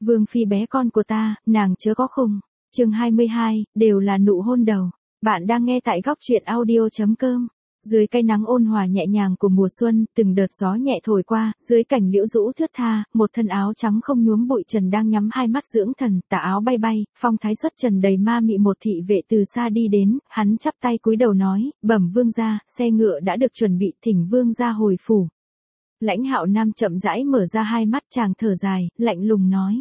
Vương phi bé con của ta, nàng chớ có khùng. Chương 22, đều là nụ hôn đầu. Bạn đang nghe tại góc truyện audio.com. Dưới cái nắng ôn hòa nhẹ nhàng của mùa xuân, từng đợt gió nhẹ thổi qua, dưới cảnh liễu rũ thướt tha, một thân áo trắng không nhuốm bụi trần đang nhắm hai mắt dưỡng thần, tà áo bay bay, phong thái xuất trần đầy ma mị. Một thị vệ từ xa đi đến, hắn chắp tay cúi đầu nói, bẩm vương gia, xe ngựa đã được chuẩn bị, thỉnh vương gia hồi phủ. Lãnh Hạo Nam chậm rãi mở ra hai mắt, chàng thở dài, lạnh lùng nói.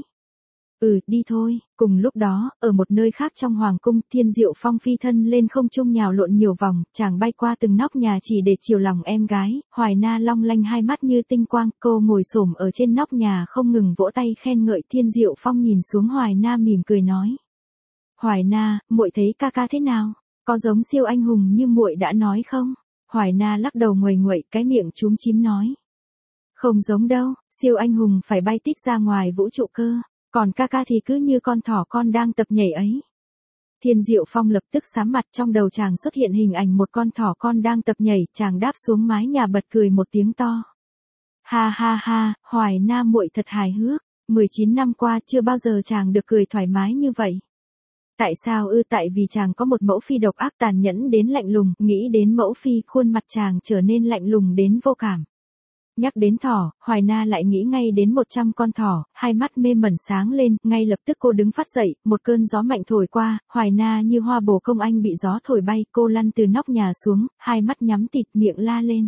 Đi thôi. Cùng lúc đó, ở một nơi khác trong hoàng cung, Thiên Diệu Phong phi thân lên không trung nhào lộn nhiều vòng, chàng bay qua từng nóc nhà chỉ để chiều lòng em gái. Hoài Na long lanh hai mắt như tinh quang, cô ngồi xổm ở trên nóc nhà không ngừng vỗ tay khen ngợi. Thiên Diệu Phong nhìn xuống Hoài Na mỉm cười nói. Hoài Na, muội thấy ca ca thế nào? Có giống siêu anh hùng như muội đã nói không? Hoài Na lắc đầu nguầy nguậy, cái miệng chúm chím nói. Không giống đâu, siêu anh hùng phải bay tít ra ngoài vũ trụ cơ. Còn ca ca thì cứ như con thỏ con đang tập nhảy ấy. Thiên Diệu Phong lập tức sám mặt, trong đầu chàng xuất hiện hình ảnh một con thỏ con đang tập nhảy, chàng đáp xuống mái nhà bật cười một tiếng to. Ha ha ha, Hoài Na muội thật hài hước, 19 năm qua chưa bao giờ chàng được cười thoải mái như vậy. Tại sao tại vì chàng có một mẫu phi độc ác tàn nhẫn đến lạnh lùng, nghĩ đến mẫu phi khuôn mặt chàng trở nên lạnh lùng đến vô cảm. Nhắc đến thỏ, Hoài Na lại nghĩ ngay đến 100 con thỏ, hai mắt mê mẩn sáng lên, ngay lập tức cô đứng phát dậy, một cơn gió mạnh thổi qua, Hoài Na như hoa bồ công anh bị gió thổi bay, cô lăn từ nóc nhà xuống, hai mắt nhắm tịt, miệng la lên.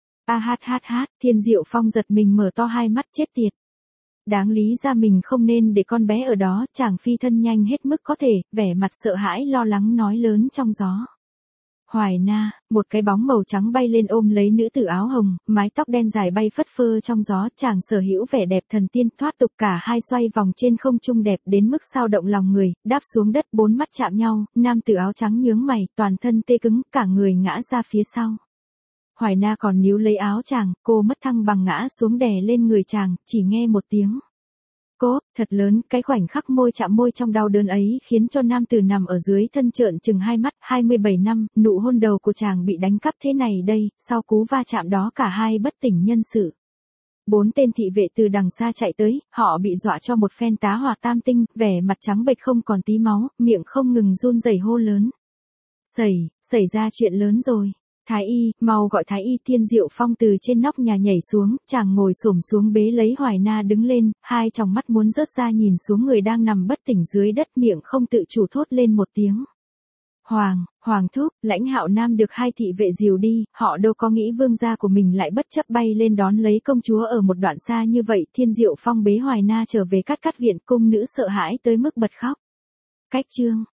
Hát, Thiên Diệu Phong giật mình mở to hai mắt, chết tiệt. Đáng lý ra mình không nên để con bé ở đó, chàng phi thân nhanh hết mức có thể, vẻ mặt sợ hãi lo lắng nói lớn trong gió. Hoài Na, một cái bóng màu trắng bay lên ôm lấy nữ tử áo hồng, mái tóc đen dài bay phất phơ trong gió, chàng sở hữu vẻ đẹp thần tiên thoát tục, cả hai xoay vòng trên không trung đẹp đến mức sao động lòng người, đáp xuống đất bốn mắt chạm nhau, nam tử áo trắng nhướng mày, toàn thân tê cứng, cả người ngã ra phía sau. Hoài Na còn níu lấy áo chàng, cô mất thăng bằng ngã xuống đè lên người chàng, chỉ nghe một tiếng. Cốp, thật lớn, cái khoảnh khắc môi chạm môi trong đau đớn ấy khiến cho nam tử nằm ở dưới thân trợn trừng hai mắt. 27 năm, nụ hôn đầu của chàng bị đánh cắp thế này đây, sau cú va chạm đó cả hai bất tỉnh nhân sự. 4 tên thị vệ từ đằng xa chạy tới, họ bị dọa cho một phen tá hỏa tam tinh, vẻ mặt trắng bệch không còn tí máu, miệng không ngừng run rẩy hô lớn. Xảy ra chuyện lớn rồi. Thái y, mau gọi Thái y. Thiên Diệu Phong từ trên nóc nhà nhảy xuống, chàng ngồi xổm xuống bế lấy Hoài Na đứng lên, hai tròng mắt muốn rớt ra nhìn xuống người đang nằm bất tỉnh dưới đất, miệng không tự chủ thốt lên một tiếng. Hoàng thúc. Lãnh Hạo Nam được hai thị vệ dìu đi, họ đâu có nghĩ vương gia của mình lại bất chấp bay lên đón lấy công chúa ở một đoạn xa như vậy. Thiên Diệu Phong bế Hoài Na trở về cát viện, cung nữ sợ hãi tới mức bật khóc. Cách chương